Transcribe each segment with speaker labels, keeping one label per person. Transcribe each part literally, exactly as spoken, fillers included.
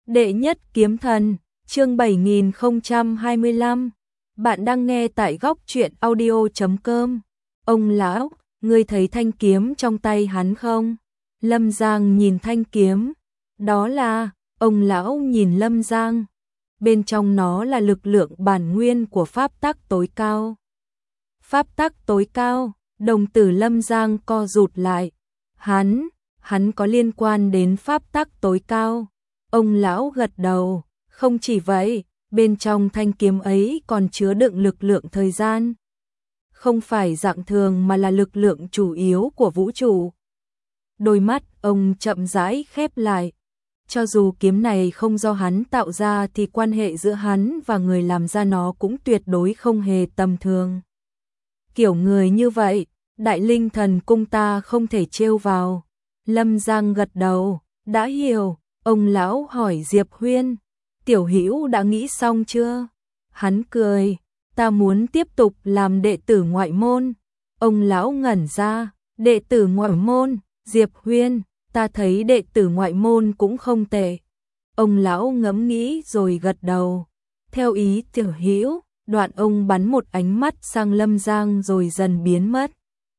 Speaker 1: Đệ nhất kiếm thần, chương bảy nghìn không trăm hai mươi lăm. Bạn đang nghe tại góc truyện audio chấm com. Ông lão, ngươi thấy thanh kiếm trong tay hắn không? Lâm Giang nhìn thanh kiếm. Đó là, ông lão nhìn Lâm Giang. Bên trong nó là lực lượng bản nguyên của pháp tắc tối cao. Pháp tắc tối cao, đồng tử Lâm Giang co rụt lại. Hắn, hắn có liên quan đến pháp tắc tối cao. Ông lão gật đầu, không chỉ vậy, bên trong thanh kiếm ấy còn chứa đựng lực lượng thời gian. Không phải dạng thường mà là lực lượng chủ yếu của vũ trụ. Đôi mắt ông chậm rãi khép lại. Cho dù kiếm này không do hắn tạo ra thì quan hệ giữa hắn và người làm ra nó cũng tuyệt đối không hề tầm thường. Kiểu người như vậy, Đại Linh Thần Cung ta không thể trêu vào. Lâm Giang gật đầu, đã hiểu. Ông lão hỏi Diệp Huyên, Tiểu Hữu đã nghĩ xong chưa? Hắn cười, ta muốn tiếp tục làm đệ tử ngoại môn. Ông lão ngẩn ra, đệ tử ngoại môn, Diệp Huyên, ta thấy đệ tử ngoại môn cũng không tệ. Ông lão ngẫm nghĩ rồi gật đầu. Theo ý Tiểu Hữu, đoạn ông bắn một ánh mắt sang Lâm Giang rồi dần biến mất.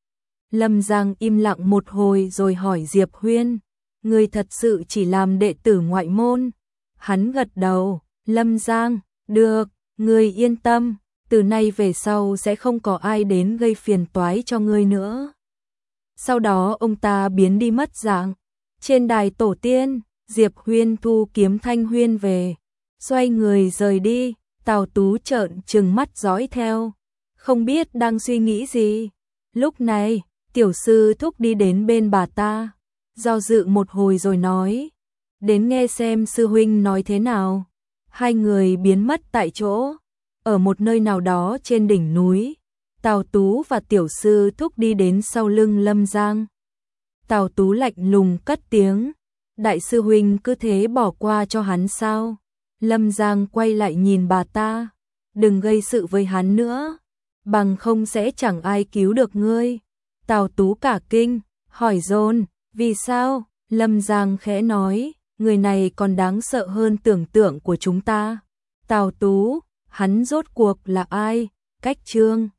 Speaker 1: Lâm Giang im lặng một hồi rồi hỏi Diệp Huyên, ngươi thật sự chỉ làm đệ tử ngoại môn? Hắn gật đầu, Lâm Giang, được, ngươi yên tâm, từ nay về sau sẽ không có ai đến gây phiền toái cho ngươi nữa. Sau đó ông ta biến đi mất dạng. Trên đài tổ tiên, Diệp Huyên thu kiếm Thanh Huyên về, xoay người rời đi. Tào Tú trợn trừng mắt dõi theo, không biết đang suy nghĩ gì. Lúc này, tiểu sư thúc đi đến bên bà ta, do dự một hồi rồi nói, đến nghe xem sư huynh nói thế nào. Hai người biến mất tại chỗ. Ở một nơi nào đó trên đỉnh núi, Tào Tú và tiểu sư thúc đi đến sau lưng Lâm Giang. Tào Tú lạnh lùng cất tiếng, đại sư huynh cứ thế bỏ qua cho hắn sao? Lâm Giang quay lại nhìn bà ta, đừng gây sự với hắn nữa, bằng không sẽ chẳng ai cứu được ngươi. Tào Tú cả kinh, hỏi dồn, vì sao? Lâm Giang khẽ nói, người này còn đáng sợ hơn tưởng tượng của chúng ta. Tào Tú, hắn rốt cuộc là ai? Cách Trương